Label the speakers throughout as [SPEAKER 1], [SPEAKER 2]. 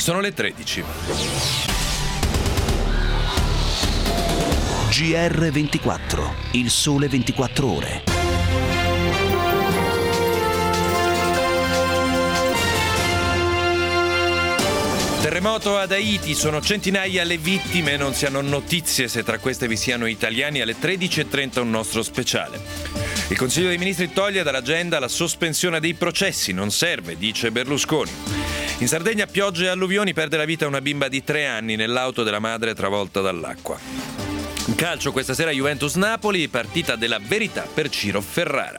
[SPEAKER 1] Sono le 13.
[SPEAKER 2] GR24, il sole 24 ore.
[SPEAKER 1] Terremoto ad Haiti, sono centinaia le vittime, non si hanno notizie se tra queste vi siano italiani. Alle 13.30 un nostro speciale. Il Consiglio dei Ministri toglie dall'agenda la sospensione dei processi, non serve, dice Berlusconi. In Sardegna piogge e alluvioni, perde la vita una bimba di 3 anni nell'auto della madre travolta dall'acqua. In calcio questa sera Juventus-Napoli, partita della verità per Ciro Ferrara.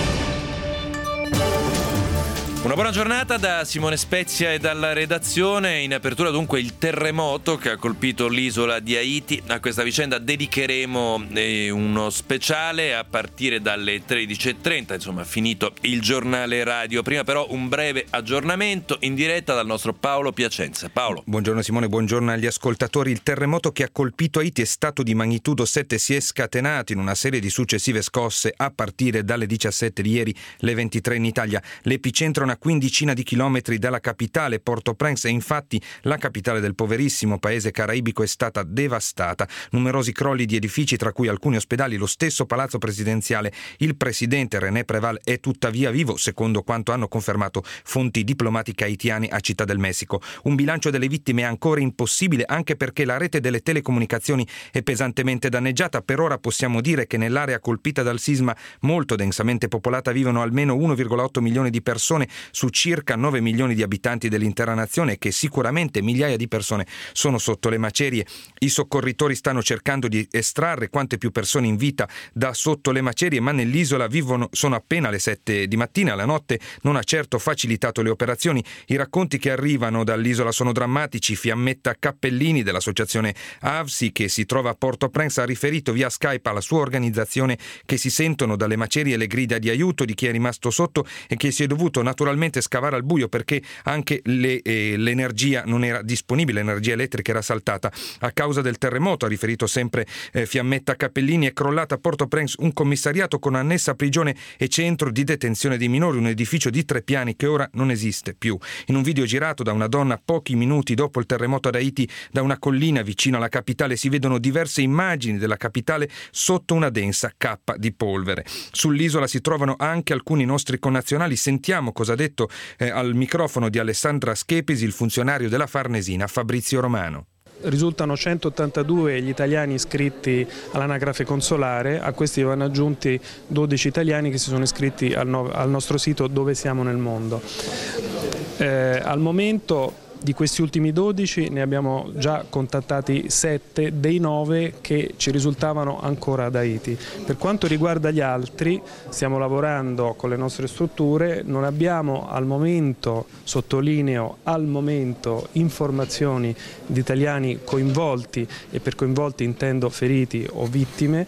[SPEAKER 1] Una buona giornata da Simone Spezia e dalla redazione. In apertura dunque il terremoto che ha colpito l'isola di Haiti. A questa vicenda dedicheremo uno speciale a partire dalle 13.30, insomma finito il giornale radio. Prima però un breve aggiornamento in diretta dal nostro Paolo Piacenza. Paolo.
[SPEAKER 3] Buongiorno Simone, buongiorno agli ascoltatori. Il terremoto che ha colpito Haiti è stato di magnitudo 7, si è scatenato in una serie di successive scosse a partire dalle 17 di ieri, le 23 in Italia. L'epicentro è una quindicina di chilometri dalla capitale Port-au-Prince e infatti la capitale del poverissimo paese caraibico è stata devastata. Numerosi crolli di edifici, tra cui alcuni ospedali, lo stesso palazzo presidenziale. Il presidente René Préval è tuttavia vivo, secondo quanto hanno confermato fonti diplomatiche haitiane a Città del Messico. Un bilancio delle vittime è ancora impossibile, anche perché la rete delle telecomunicazioni è pesantemente danneggiata. Per ora possiamo dire che nell'area colpita dal sisma, molto densamente popolata, vivono almeno 1,8 milioni di persone su circa 9 milioni di abitanti dell'intera nazione e che sicuramente migliaia di persone sono sotto le macerie. I soccorritori stanno cercando di estrarre quante più persone in vita da sotto le macerie, ma nell'isola sono appena le 7 di mattina. La notte non ha certo facilitato le operazioni. I racconti che arrivano dall'isola sono drammatici. Fiammetta Cappellini dell'associazione AVSI, che si trova a Port-au-Prince, ha riferito via Skype alla sua organizzazione che si sentono dalle macerie le grida di aiuto di chi è rimasto sotto e che si è dovuto naturalmente scavare al buio perché anche l'energia non era disponibile, l'energia elettrica era saltata a causa del terremoto. Ha riferito sempre Fiammetta Cappellini. È crollata a Port-au-Prince un commissariato con annessa prigione e centro di detenzione dei minori, un edificio di 3 piani che ora non esiste più. In un video girato da una donna pochi minuti dopo il terremoto ad Haiti, da una collina vicino alla capitale si vedono diverse immagini della capitale sotto una densa cappa di polvere. Sull'isola si trovano anche alcuni nostri connazionali. Sentiamo cosa ha detto al microfono di Alessandra Schepisi il funzionario della Farnesina Fabrizio Romano.
[SPEAKER 4] Risultano 182 gli italiani iscritti all'anagrafe consolare, a questi vanno aggiunti 12 italiani che si sono iscritti al nostro sito Dove siamo nel mondo. Al momento di questi ultimi 12 ne abbiamo già contattati 7 dei 9 che ci risultavano ancora ad Haiti. Per quanto riguarda gli altri stiamo lavorando con le nostre strutture, non abbiamo al momento, sottolineo al momento, informazioni di italiani coinvolti, e per coinvolti intendo feriti o vittime,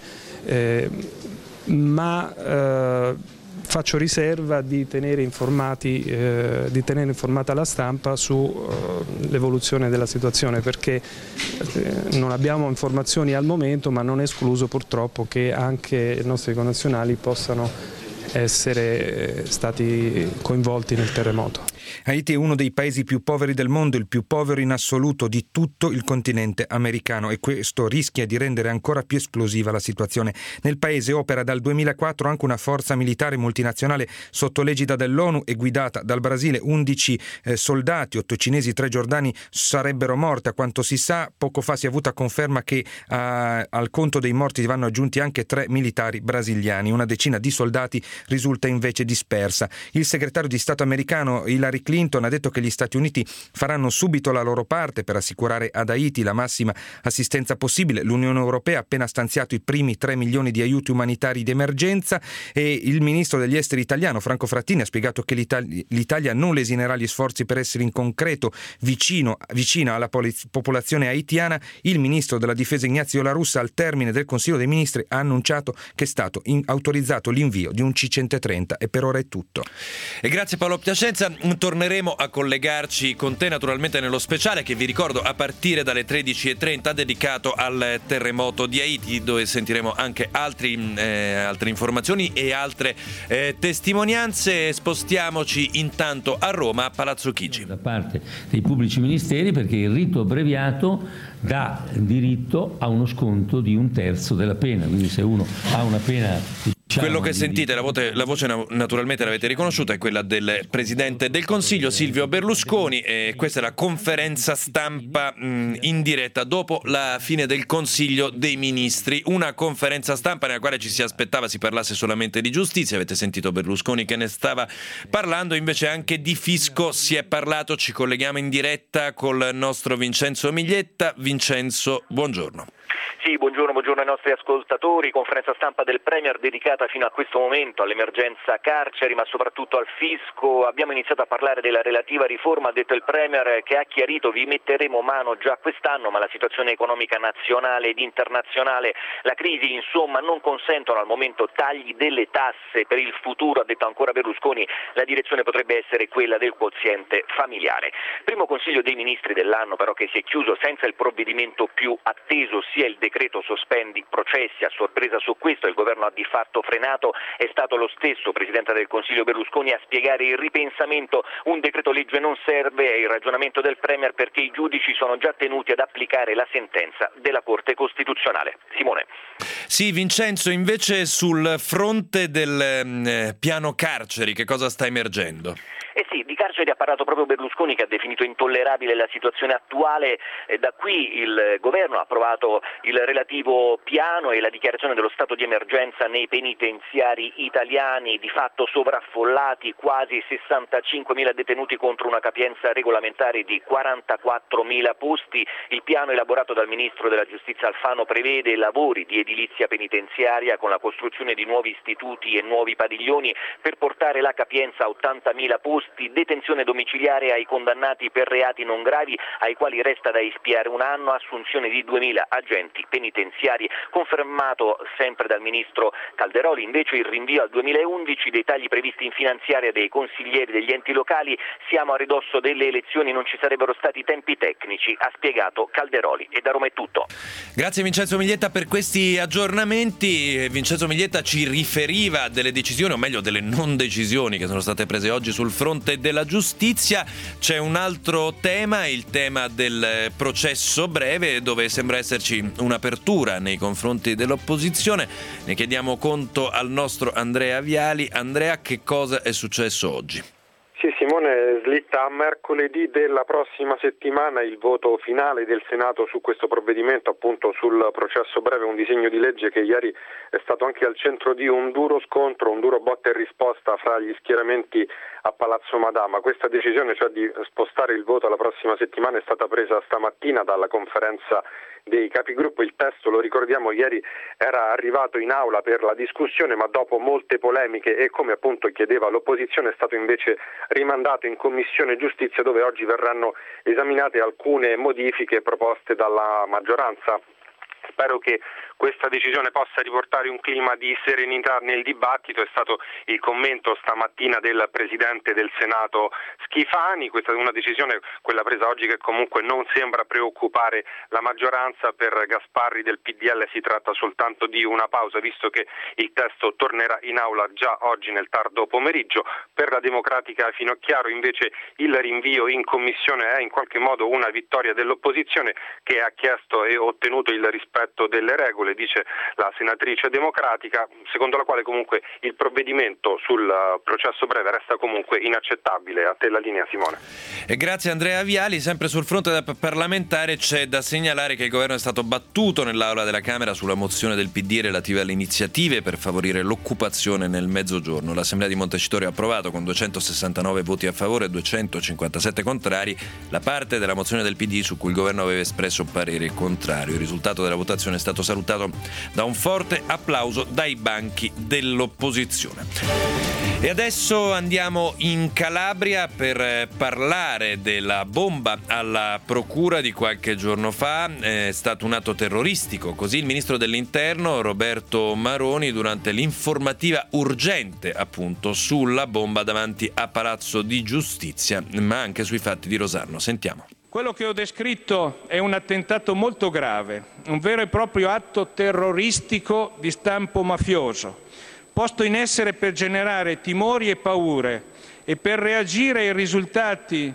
[SPEAKER 4] ma faccio riserva di tenere informata la stampa sull'evoluzione della situazione, perché non abbiamo informazioni al momento, ma non è escluso purtroppo che anche i nostri connazionali possano essere stati coinvolti nel terremoto.
[SPEAKER 3] Haiti è uno dei paesi più poveri del mondo, il più povero in assoluto di tutto il continente americano, e questo rischia di rendere ancora più esplosiva la situazione. Nel paese opera dal 2004 anche una forza militare multinazionale sotto l'egida dell'ONU e guidata dal Brasile. 11 soldati, 8 cinesi, 3 giordani sarebbero morti. A quanto si sa, poco fa si è avuta conferma che al conto dei morti vanno aggiunti anche 3 militari brasiliani. Una decina di soldati risulta invece dispersa. Il segretario di Stato americano Hillary Clinton ha detto che gli Stati Uniti faranno subito la loro parte per assicurare ad Haiti la massima assistenza possibile. L'Unione Europea ha appena stanziato i primi 3 milioni di aiuti umanitari di emergenza e il ministro degli esteri italiano Franco Frattini ha spiegato che l'Italia non lesinerà gli sforzi per essere in concreto vicina alla popolazione haitiana. Il ministro della difesa Ignazio La Russa al termine del Consiglio dei Ministri ha annunciato che è stato autorizzato l'invio di un C-130 e per ora è tutto.
[SPEAKER 1] E grazie Paolo Piacenza. torneremo a collegarci con te naturalmente nello speciale che vi ricordo a partire dalle 13:30 dedicato al terremoto di Haiti, dove sentiremo anche altre informazioni e altre testimonianze. Spostiamoci intanto a Roma, a Palazzo Chigi.
[SPEAKER 5] Da parte dei pubblici ministeri, perché il rito abbreviato dà diritto a uno sconto di 1/3 della pena, quindi se uno ha una pena...
[SPEAKER 1] Quello che sentite, la voce naturalmente l'avete riconosciuta, è quella del Presidente del Consiglio Silvio Berlusconi, e questa è la conferenza stampa in diretta dopo la fine del Consiglio dei Ministri, una conferenza stampa nella quale ci si aspettava si parlasse solamente di giustizia. Avete sentito Berlusconi che ne stava parlando, invece anche di fisco si è parlato. Ci colleghiamo in diretta col nostro Vincenzo Miglietta. Vincenzo, buongiorno.
[SPEAKER 6] Sì, buongiorno ai nostri ascoltatori. Conferenza stampa del Premier dedicata fino a questo momento all'emergenza carceri, ma soprattutto al fisco. Abbiamo iniziato a parlare della relativa riforma, ha detto il Premier, che ha chiarito vi metteremo mano già quest'anno, ma la situazione economica nazionale ed internazionale, la crisi insomma non consentono al momento tagli delle tasse per il futuro, ha detto ancora Berlusconi. La direzione potrebbe essere quella del quoziente familiare. Primo Consiglio dei Ministri dell'anno però che si è chiuso senza il provvedimento più atteso, sia il decreto sospendi processi. A sorpresa su questo il governo ha di fatto frenato, è stato lo stesso Presidente del Consiglio Berlusconi a spiegare il ripensamento. Un decreto legge non serve, è il ragionamento del Premier, perché i giudici sono già tenuti ad applicare la sentenza della Corte Costituzionale. Simone.
[SPEAKER 1] Sì, Vincenzo, invece sul fronte del piano carceri che cosa sta emergendo?
[SPEAKER 6] Sì, di carceri ha parlato proprio Berlusconi, che ha definito intollerabile la situazione attuale. Da qui il governo ha approvato il relativo piano e la dichiarazione dello stato di emergenza nei penitenziari italiani, di fatto sovraffollati, quasi 65.000 detenuti contro una capienza regolamentare di 44.000 posti. Il piano elaborato dal Ministro della Giustizia Alfano prevede lavori di edilizia penitenziaria con la costruzione di nuovi istituti e nuovi padiglioni per portare la capienza a 80.000 posti, detenzione domiciliare ai condannati per reati non gravi ai quali resta da espiare 1 anno, assunzione di 2.000 agenti penitenziari. Confermato sempre dal Ministro Calderoli invece il rinvio al 2011 dei tagli previsti in finanziaria dei consiglieri degli enti locali. Siamo a ridosso delle elezioni, non ci sarebbero stati tempi tecnici, ha spiegato Calderoli. E da Roma è tutto.
[SPEAKER 1] Grazie Vincenzo Miglietta per questi aggiornamenti. Vincenzo Miglietta ci riferiva delle decisioni, o meglio delle non decisioni che sono state prese oggi sul fronte della giustizia. C'è un altro tema, il tema del processo breve, dove sembra esserci un'apertura nei confronti dell'opposizione. Ne chiediamo conto al nostro Andrea Viali. Andrea, che cosa è successo oggi?
[SPEAKER 7] Sì, Simone, slitta a mercoledì della prossima settimana il voto finale del Senato su questo provvedimento, appunto sul processo breve, un disegno di legge che ieri è stato anche al centro di un duro scontro, un duro botta e risposta fra gli schieramenti a Palazzo Madama. Questa decisione, cioè di spostare il voto alla prossima settimana, è stata presa stamattina dalla conferenza dei capigruppo. Il testo, lo ricordiamo, ieri era arrivato in aula per la discussione, ma dopo molte polemiche e, come appunto chiedeva l'opposizione, è stato invece rimandato in Commissione Giustizia, dove oggi verranno esaminate alcune modifiche proposte dalla maggioranza. Spero che questa decisione possa riportare un clima di serenità nel dibattito. È stato il commento stamattina del Presidente del Senato Schifani. Questa è una decisione, quella presa oggi, che comunque non sembra preoccupare la maggioranza. Per Gasparri del PDL si tratta soltanto di una pausa, visto che il testo tornerà in aula già oggi nel tardo pomeriggio. Per la Democratica Finocchiaro invece il rinvio in Commissione è in qualche modo una vittoria dell'opposizione, che ha chiesto e ottenuto il rispetto delle regole, dice la senatrice democratica, secondo la quale comunque il provvedimento sul processo breve resta comunque inaccettabile. A te la linea, Simone.
[SPEAKER 1] E grazie Andrea Viali. Sempre sul fronte parlamentare c'è da segnalare che il governo è stato battuto nell'aula della Camera sulla mozione del PD relativa alle iniziative per favorire l'occupazione nel Mezzogiorno. L'Assemblea di Montecitorio ha approvato con 269 voti a favore e 257 contrari la parte della mozione del PD su cui il governo aveva espresso parere contrario. Il risultato della votazione è stato salutato da un forte applauso dai banchi dell'opposizione. E adesso andiamo in Calabria per parlare della bomba alla procura di qualche giorno fa. È stato un atto terroristico, così il ministro dell'Interno Roberto Maroni durante l'informativa urgente appunto sulla bomba davanti a Palazzo di Giustizia, ma anche sui fatti di Rosarno. Sentiamo.
[SPEAKER 8] Quello che ho descritto è un attentato molto grave, un vero e proprio atto terroristico di stampo mafioso, posto in essere per generare timori e paure e per reagire ai risultati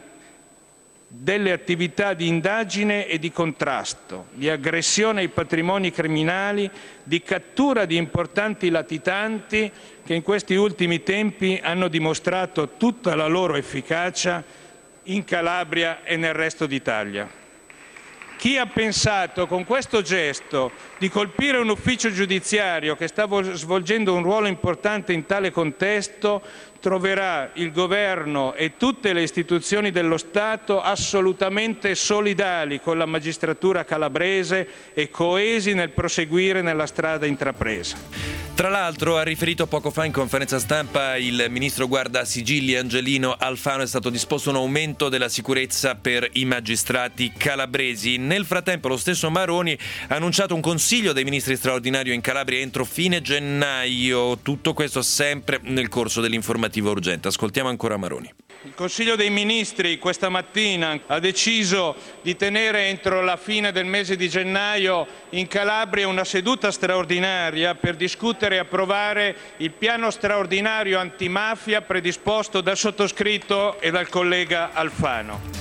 [SPEAKER 8] delle attività di indagine e di contrasto, di aggressione ai patrimoni criminali, di cattura di importanti latitanti che in questi ultimi tempi hanno dimostrato tutta la loro efficacia in Calabria e nel resto d'Italia. Chi ha pensato con questo gesto di colpire un ufficio giudiziario che stava svolgendo un ruolo importante in tale contesto troverà il Governo e tutte le istituzioni dello Stato assolutamente solidali con la magistratura calabrese e coesi nel proseguire nella strada intrapresa.
[SPEAKER 1] Tra l'altro, ha riferito poco fa in conferenza stampa il ministro Guardasigilli Angelino Alfano, è stato disposto un aumento della sicurezza per i magistrati calabresi. Nel frattempo lo stesso Maroni ha annunciato un consiglio dei ministri straordinario in Calabria entro fine gennaio. Tutto questo sempre nel corso dell'informativa urgente. Ascoltiamo ancora Maroni.
[SPEAKER 8] Il Consiglio dei Ministri questa mattina ha deciso di tenere entro la fine del mese di gennaio in Calabria una seduta straordinaria per discutere e approvare il piano straordinario antimafia predisposto dal sottoscritto e dal collega Alfano.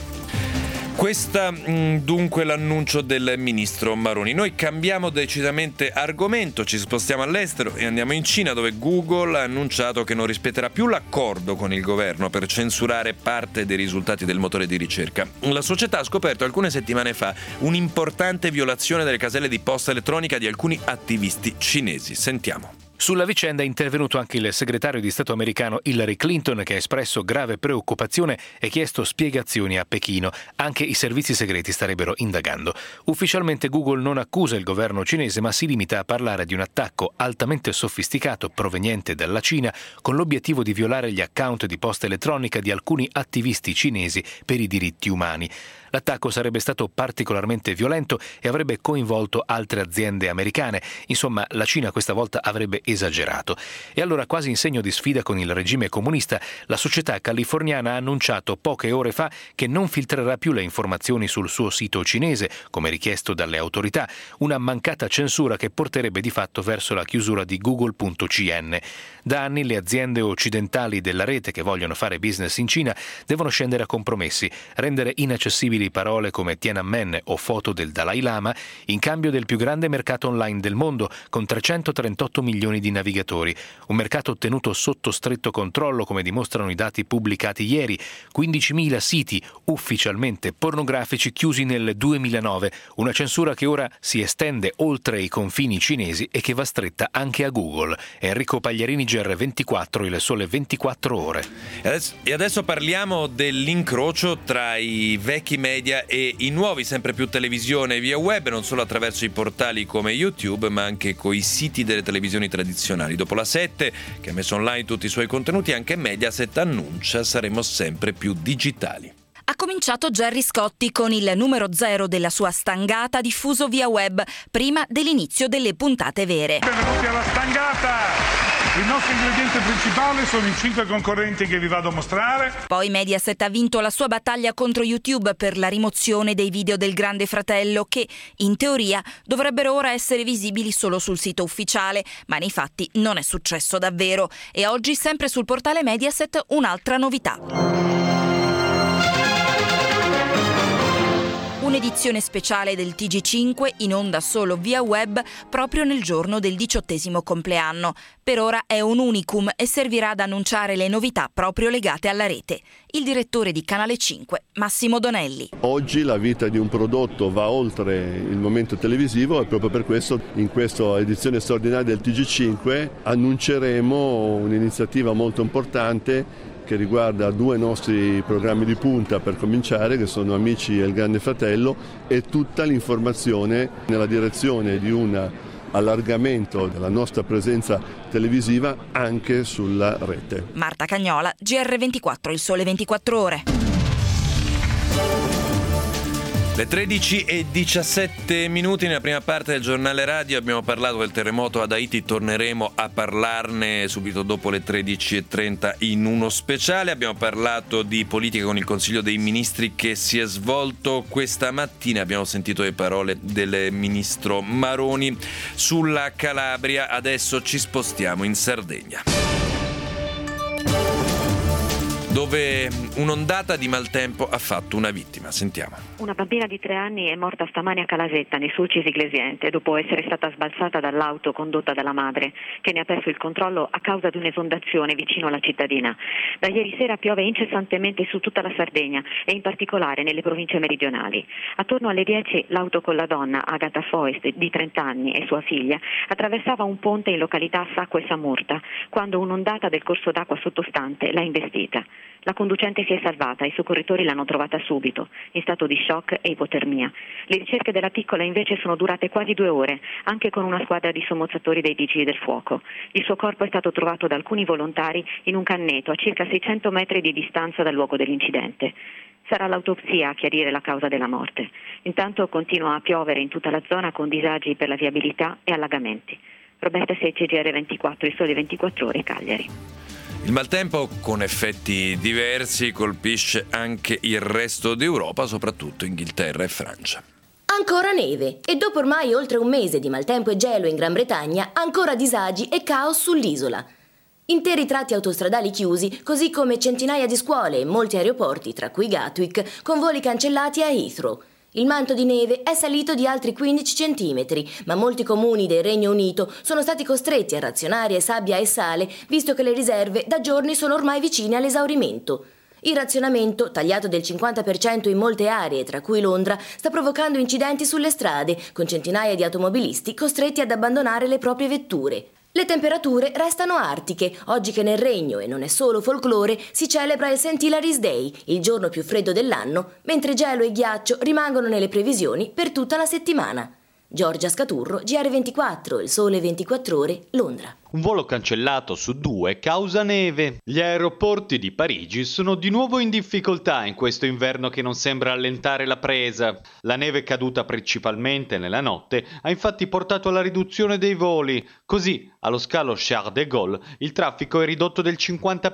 [SPEAKER 1] Questa dunque l'annuncio del ministro Maroni. Noi cambiamo decisamente argomento, ci spostiamo all'estero e andiamo in Cina, dove Google ha annunciato che non rispetterà più l'accordo con il governo per censurare parte dei risultati del motore di ricerca. La società ha scoperto alcune settimane fa un'importante violazione delle caselle di posta elettronica di alcuni attivisti cinesi. Sentiamo.
[SPEAKER 9] Sulla vicenda è intervenuto anche il segretario di Stato americano Hillary Clinton, che ha espresso grave preoccupazione e chiesto spiegazioni a Pechino. Anche i servizi segreti starebbero indagando. Ufficialmente Google non accusa il governo cinese, ma si limita a parlare di un attacco altamente sofisticato proveniente dalla Cina con l'obiettivo di violare gli account di posta elettronica di alcuni attivisti cinesi per i diritti umani. L'attacco sarebbe stato particolarmente violento e avrebbe coinvolto altre aziende americane. Insomma, la Cina questa volta avrebbe esagerato. E allora, quasi in segno di sfida con il regime comunista, la società californiana ha annunciato poche ore fa che non filtrerà più le informazioni sul suo sito cinese, come richiesto dalle autorità, una mancata censura che porterebbe di fatto verso la chiusura di Google.cn. Da anni le aziende occidentali della rete che vogliono fare business in Cina devono scendere a compromessi, rendere inaccessibili parole come Tiananmen o foto del Dalai Lama in cambio del più grande mercato online del mondo, con 338 milioni di navigatori. Un mercato tenuto sotto stretto controllo, come dimostrano i dati pubblicati ieri. 15.000 siti ufficialmente pornografici chiusi nel 2009. Una censura che ora si estende oltre i confini cinesi e che va stretta anche a Google. Enrico Pagliarini, GR24, il Sole 24 Ore.
[SPEAKER 1] E adesso parliamo dell'incrocio tra i vecchi media e i nuovi, sempre più televisione via web, non solo attraverso i portali come YouTube, ma anche coi siti delle televisioni tradizionali. Dopo la 7, che ha messo online tutti i suoi contenuti, anche Mediaset annuncia saremo sempre più digitali.
[SPEAKER 10] Ha cominciato Gerry Scotti con il numero 0 della sua stangata diffuso via web, prima dell'inizio delle puntate vere.
[SPEAKER 11] Benvenuti alla stangata! Il nostro ingrediente principale sono i 5 concorrenti che vi vado a mostrare.
[SPEAKER 10] Poi Mediaset ha vinto la sua battaglia contro YouTube per la rimozione dei video del Grande Fratello che, in teoria, dovrebbero ora essere visibili solo sul sito ufficiale, ma nei fatti non è successo davvero. E oggi, sempre sul portale Mediaset, un'altra novità. Un'edizione speciale del TG5 in onda solo via web proprio nel giorno del 18° compleanno. Per ora è un unicum e servirà ad annunciare le novità proprio legate alla rete. Il direttore di Canale 5, Massimo Donelli.
[SPEAKER 12] Oggi la vita di un prodotto va oltre il momento televisivo e proprio per questo in questa edizione straordinaria del TG5 annunceremo un'iniziativa molto importante che riguarda 2 nostri programmi di punta per cominciare, che sono Amici e Il Grande Fratello, e tutta l'informazione nella direzione di una allargamento della nostra presenza televisiva anche sulla rete.
[SPEAKER 10] Marta Cagnola, GR24, Il Sole 24 Ore.
[SPEAKER 1] Le 13:17 nella prima parte del giornale radio abbiamo parlato del terremoto ad Haiti, torneremo a parlarne subito dopo le 13:30 in uno speciale. Abbiamo parlato di politica con il Consiglio dei Ministri che si è svolto questa mattina, abbiamo sentito le parole del ministro Maroni sulla Calabria. Adesso ci spostiamo in Sardegna, dove un'ondata di maltempo ha fatto una vittima. Sentiamo.
[SPEAKER 13] Una bambina di 3 anni è morta stamani a Calasetta, nei Sulci Siglesiente, dopo essere stata sbalzata dall'auto condotta dalla madre, che ne ha perso il controllo a causa di un'esondazione vicino alla cittadina. Da ieri sera piove incessantemente su tutta la Sardegna e in particolare nelle province meridionali. Attorno alle 10 l'auto con la donna, Agata Foest, di 30 anni, e sua figlia, attraversava un ponte in località Sacco e Samurta, quando un'ondata del corso d'acqua sottostante l'ha investita. La conducente si è salvata e i soccorritori l'hanno trovata subito, in stato di shock e ipotermia. Le ricerche della piccola invece sono durate quasi 2 ore, anche con una squadra di sommozzatori dei vigili del fuoco. Il suo corpo è stato trovato da alcuni volontari in un canneto a circa 600 metri di distanza dal luogo dell'incidente. Sarà l'autopsia a chiarire la causa della morte. Intanto continua a piovere in tutta la zona con disagi per la viabilità e allagamenti. Roberta Secci, GR24, Il Sole 24 Ore, Cagliari.
[SPEAKER 1] Il maltempo, con effetti diversi, colpisce anche il resto d'Europa, soprattutto Inghilterra e Francia.
[SPEAKER 14] Ancora neve, e dopo ormai oltre un mese di maltempo e gelo in Gran Bretagna, ancora disagi e caos sull'isola. Interi tratti autostradali chiusi, così come centinaia di scuole e molti aeroporti, tra cui Gatwick, con voli cancellati a Heathrow. Il manto di neve è salito di altri 15 centimetri, ma molti comuni del Regno Unito sono stati costretti a razionare sabbia e sale, visto che le riserve da giorni sono ormai vicine all'esaurimento. Il razionamento, tagliato del 50% in molte aree, tra cui Londra, sta provocando incidenti sulle strade, con centinaia di automobilisti costretti ad abbandonare le proprie vetture. Le temperature restano artiche, oggi che nel Regno, e non è solo folklore, si celebra il St. Hilary's Day, il giorno più freddo dell'anno, mentre gelo e ghiaccio rimangono nelle previsioni per tutta la settimana. Giorgia Scaturro, GR24, Il Sole 24 Ore, Londra.
[SPEAKER 15] Un volo cancellato su 2 causa neve. Gli aeroporti di Parigi sono di nuovo in difficoltà in questo inverno che non sembra allentare la presa. La neve caduta principalmente nella notte ha infatti portato alla riduzione dei voli. Così, allo scalo Charles de Gaulle, il traffico è ridotto del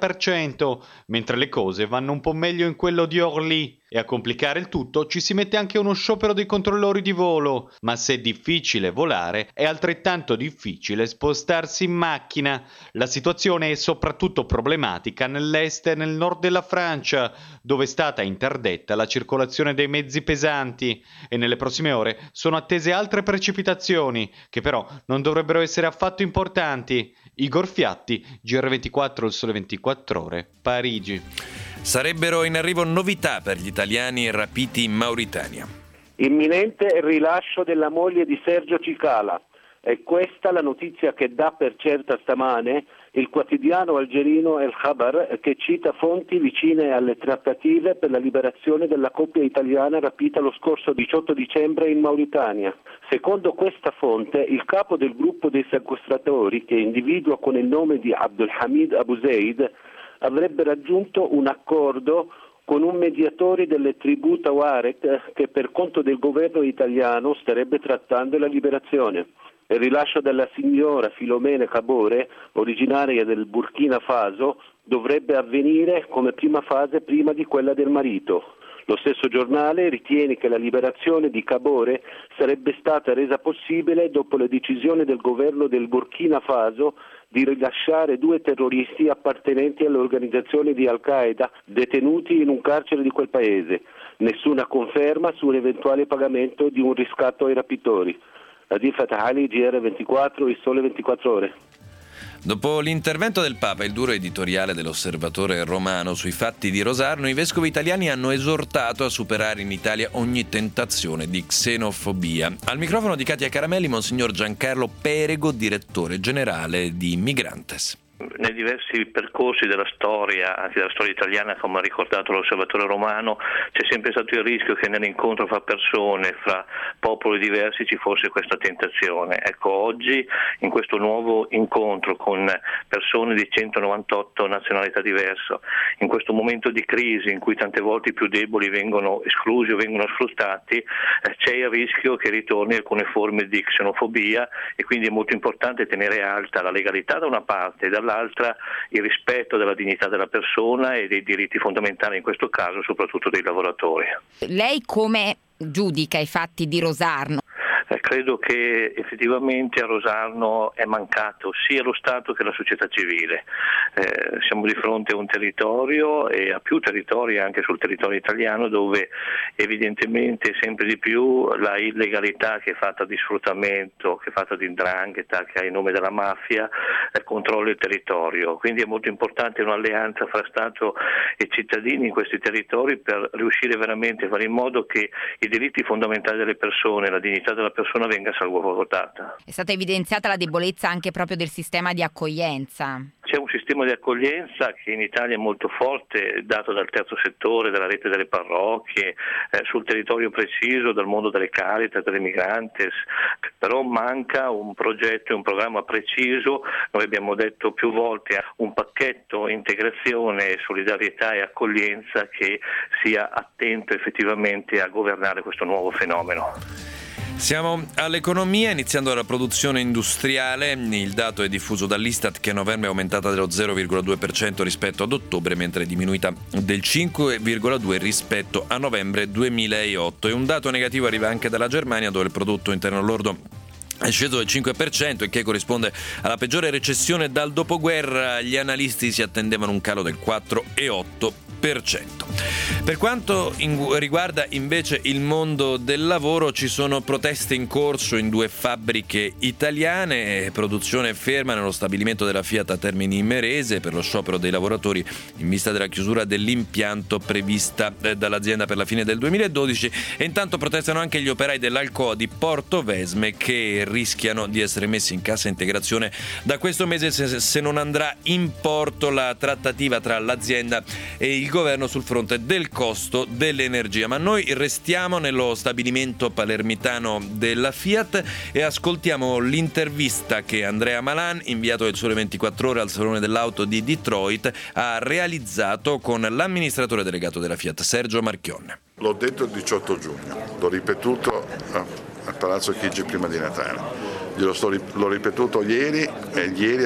[SPEAKER 15] 50%, mentre le cose vanno un po' meglio in quello di Orly. E a complicare il tutto ci si mette anche uno sciopero dei controllori di volo. Ma se è difficile volare, è altrettanto difficile spostarsi in macchina. La situazione è soprattutto problematica nell'est e nel nord della Francia, dove è stata interdetta la circolazione dei mezzi pesanti, e nelle prossime ore sono attese altre precipitazioni, che però non dovrebbero essere affatto importanti. Igor Fiatti, GR24, Il Sole 24 Ore, Parigi.
[SPEAKER 1] Sarebbero in arrivo novità per gli italiani rapiti in Mauritania.
[SPEAKER 16] Imminente il rilascio della moglie di Sergio Cicala. È questa la notizia che dà per certa stamane il quotidiano algerino El Khabar, che cita fonti vicine alle trattative per la liberazione della coppia italiana rapita lo scorso 18 dicembre in Mauritania. Secondo questa fonte, il capo del gruppo dei sequestratori, che individua con il nome di Abdulhamid Abu Zaid, avrebbe raggiunto un accordo con un mediatore delle tribù Tuareg che per conto del governo italiano starebbe trattando la liberazione. Il rilascio della signora Filomena Cabore, originaria del Burkina Faso, dovrebbe avvenire come prima fase prima di quella del marito. Lo stesso giornale ritiene che la liberazione di Cabore sarebbe stata resa possibile dopo la decisione del governo del Burkina Faso di rilasciare 2 terroristi appartenenti all'organizzazione di Al-Qaeda detenuti in un carcere di quel paese. Nessuna conferma su un eventuale pagamento di un riscatto ai rapitori. Adil Fatahali, GR24, Il Sole 24 Ore.
[SPEAKER 1] Dopo l'intervento del Papa e il duro editoriale dell'Osservatore Romano sui fatti di Rosarno, i vescovi italiani hanno esortato a superare in Italia ogni tentazione di xenofobia. Al microfono di Katia Caramelli, Monsignor Giancarlo Perego, direttore generale di Migrantes.
[SPEAKER 17] Nei diversi percorsi della storia, anche della storia italiana, come ha ricordato l'osservatore romano, c'è sempre stato il rischio che nell'incontro fra persone, fra popoli diversi ci fosse questa tentazione. Ecco, oggi in questo nuovo incontro con persone di 198 nazionalità diverse, in questo momento di crisi in cui tante volte i più deboli vengono esclusi o vengono sfruttati, c'è il rischio che ritorni alcune forme di xenofobia, e quindi è molto importante tenere alta la legalità da una parte e dall'altra il rispetto della dignità della persona e dei diritti fondamentali, in questo caso soprattutto dei lavoratori.
[SPEAKER 18] Lei come giudica i fatti di Rosarno?
[SPEAKER 17] Credo che effettivamente a Rosarno è mancato sia lo Stato che la società civile. Siamo di fronte a un territorio e a più territori anche sul territorio italiano dove evidentemente sempre di più la illegalità che è fatta di sfruttamento, che è fatta di 'ndrangheta, che ha il nome della mafia, controlla il territorio. Quindi è molto importante un'alleanza fra Stato e cittadini in questi territori per riuscire veramente a fare in modo che i diritti fondamentali delle persone, la dignità della persona venga salvaguardata.
[SPEAKER 18] È stata evidenziata la debolezza anche proprio del sistema di accoglienza.
[SPEAKER 17] C'è un sistema di accoglienza che in Italia è molto forte, dato dal terzo settore, dalla rete delle parrocchie, sul territorio preciso, dal mondo delle Caritas, delle Migrantes, però manca un progetto e un programma preciso. Noi abbiamo detto più volte un pacchetto integrazione, solidarietà e accoglienza che sia attento effettivamente a governare questo nuovo fenomeno.
[SPEAKER 1] Siamo all'economia, iniziando dalla produzione industriale. Il dato è diffuso dall'Istat che a novembre è aumentata dello 0,2% rispetto ad ottobre, mentre è diminuita del 5,2% rispetto a novembre 2008. E un dato negativo arriva anche dalla Germania, dove il prodotto interno lordo è sceso del 5%, e che corrisponde alla peggiore recessione dal dopoguerra. Gli analisti si attendevano un calo del 4,8%. Per quanto riguarda invece il mondo del lavoro, ci sono proteste in corso in 2 fabbriche italiane, produzione ferma nello stabilimento della Fiat a Termini Imerese per lo sciopero dei lavoratori in vista della chiusura dell'impianto prevista dall'azienda per la fine del 2012, e intanto protestano anche gli operai dell'Alcoa di Portovesme, che rischiano di essere messi in cassa integrazione da questo mese se non andrà in porto la trattativa tra l'azienda e il governo sul fronte del costo dell'energia. Ma noi restiamo nello stabilimento palermitano della Fiat e ascoltiamo l'intervista che Andrea Malan, inviato del Sole 24 Ore al Salone dell'Auto di Detroit, ha realizzato con l'amministratore delegato della Fiat, Sergio Marchionne.
[SPEAKER 19] L'ho detto il 18 giugno, l'ho ripetuto a Palazzo Chigi prima di Natale. L'ho ripetuto ieri e ieri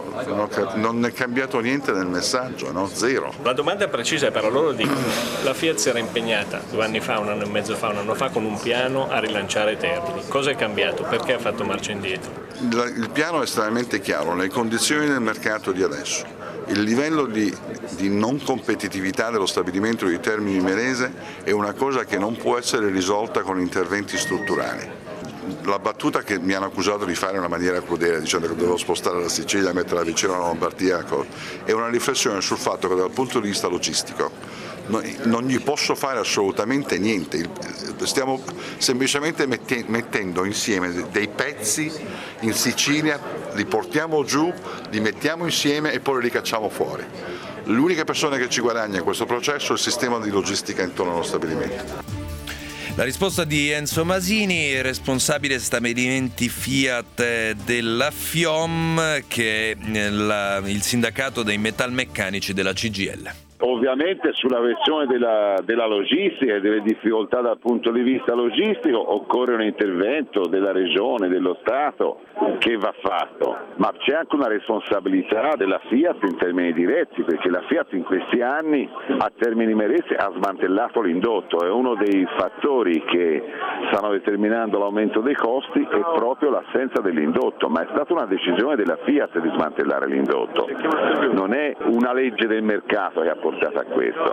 [SPEAKER 19] non è cambiato niente nel messaggio, no? Zero.
[SPEAKER 20] La domanda precisa è però, loro dicono la Fiat si era impegnata 2 anni fa, 1 anno e mezzo fa, 1 anno fa con un piano a rilanciare Termini. Cosa è cambiato? Perché ha fatto marcia indietro?
[SPEAKER 19] Il piano è estremamente chiaro, le condizioni del mercato di adesso. Il livello di non competitività dello stabilimento di Termini Imerese è una cosa che non può essere risolta con interventi strutturali. La battuta che mi hanno accusato di fare in una maniera crudele, dicendo che dovevo spostare la Sicilia e metterla vicino alla Lombardia, è una riflessione sul fatto che dal punto di vista logistico non gli posso fare assolutamente niente. Stiamo semplicemente mettendo insieme dei pezzi in Sicilia, li portiamo giù, li mettiamo insieme e poi li ricacciamo fuori. L'unica persona che ci guadagna in questo processo è il sistema di logistica intorno allo stabilimento.
[SPEAKER 1] La risposta di Enzo Masini, responsabile stabilimenti Fiat della FIOM, che è il sindacato dei metalmeccanici della CGIL.
[SPEAKER 21] Ovviamente sulla questione della logistica e delle difficoltà dal punto di vista logistico occorre un intervento della Regione, dello Stato, che va fatto, ma c'è anche una responsabilità della Fiat in termini diretti, perché la Fiat in questi anni a Termini Imerese ha smantellato l'indotto. È uno dei fattori che stanno determinando l'aumento dei costi è proprio l'assenza dell'indotto, ma è stata una decisione della Fiat di smantellare l'indotto, non è una legge del mercato che ha portato a questo.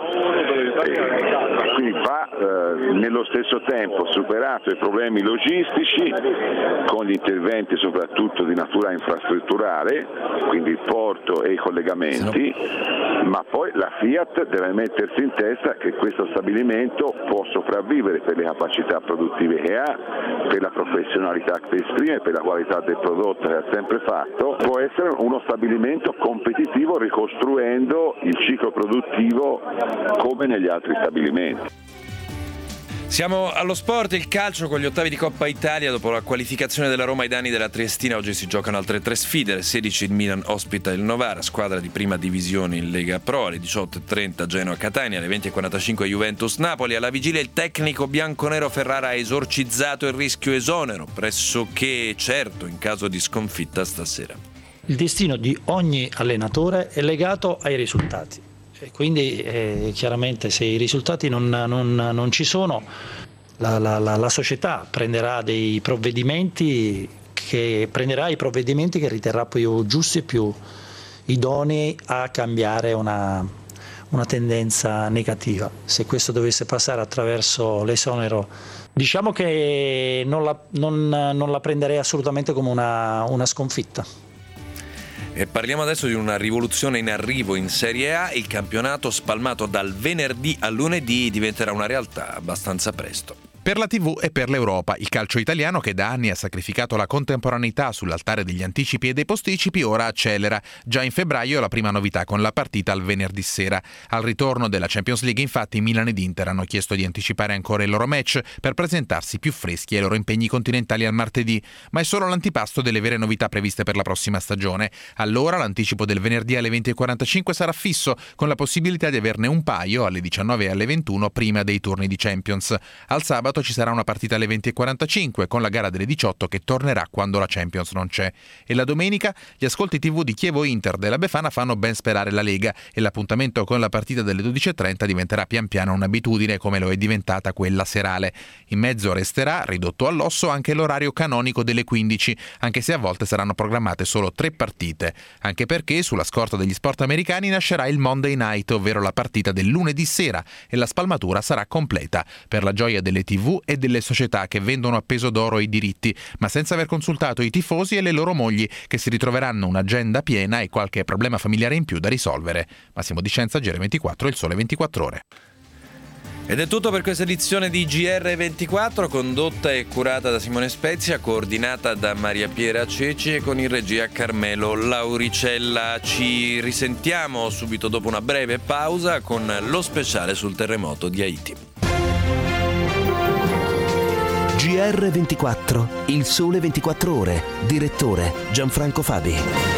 [SPEAKER 21] Quindi va nello stesso tempo superato i problemi logistici con gli interventi soprattutto di natura infrastrutturale, quindi il porto e i collegamenti, ma poi la Fiat deve mettersi in testa che questo stabilimento può sopravvivere per le capacità produttive che ha, per la professionalità che esprime, per la qualità del prodotto che ha sempre fatto, può essere uno stabilimento competitivo ricostruendo il ciclo produttivo come negli altri stabilimenti.
[SPEAKER 1] Siamo allo sport, il calcio con gli ottavi di Coppa Italia. Dopo la qualificazione della Roma ai danni della Triestina, oggi si giocano altre 3 sfide. Alle 16 il Milan ospita il Novara, squadra di prima divisione in Lega Pro. Alle 18:30 Genoa-Catania, alle 20:45 Juventus-Napoli. Alla vigilia il tecnico bianconero Ferrara ha esorcizzato il rischio esonero, pressoché certo in caso di sconfitta stasera.
[SPEAKER 2] Il destino di ogni allenatore è legato ai risultati. Quindi chiaramente se i risultati non ci sono, la società prenderà dei provvedimenti che riterrà più giusti e più idonei a cambiare una tendenza negativa. Se questo dovesse passare attraverso l'esonero, diciamo che non la prenderei assolutamente come una sconfitta.
[SPEAKER 1] E parliamo adesso di una rivoluzione in arrivo in Serie A. Il campionato spalmato dal venerdì al lunedì diventerà una realtà abbastanza presto.
[SPEAKER 22] Per la TV e per l'Europa, il calcio italiano, che da anni ha sacrificato la contemporaneità sull'altare degli anticipi e dei posticipi, ora accelera. Già in febbraio la prima novità con la partita al venerdì sera. Al ritorno della Champions League, infatti, Milan ed Inter hanno chiesto di anticipare ancora il loro match per presentarsi più freschi ai loro impegni continentali al martedì. Ma è solo l'antipasto delle vere novità previste per la prossima stagione. Allora l'anticipo del venerdì alle 20:45 sarà fisso, con la possibilità di averne un paio alle 19 e alle 21 prima dei turni di Champions. Al sabato ci sarà una partita alle 20:45 con la gara delle 18 che tornerà quando la Champions non c'è. E la domenica gli ascolti TV di Chievo Inter della Befana fanno ben sperare la Lega e l'appuntamento con la partita delle 12:30 diventerà pian piano un'abitudine, come lo è diventata quella serale. In mezzo resterà, ridotto all'osso, anche l'orario canonico delle 15, anche se a volte saranno programmate solo 3 partite. Anche perché sulla scorta degli sport americani nascerà il Monday Night, ovvero la partita del lunedì sera, e la spalmatura sarà completa per la gioia delle TV e delle società che vendono a peso d'oro i diritti, ma senza aver consultato i tifosi e le loro mogli, che si ritroveranno un'agenda piena e qualche problema familiare in più da risolvere. Massimo Dicenza, GR24, Il Sole 24 Ore.
[SPEAKER 1] Ed è tutto per questa edizione di GR24, condotta e curata da Simone Spezia, coordinata da Maria Piera Ceci e con in regia Carmelo Lauricella. Ci risentiamo subito dopo una breve pausa con lo speciale sul terremoto di Haiti.
[SPEAKER 23] GR24, Il Sole 24 Ore, direttore Gianfranco Fabi.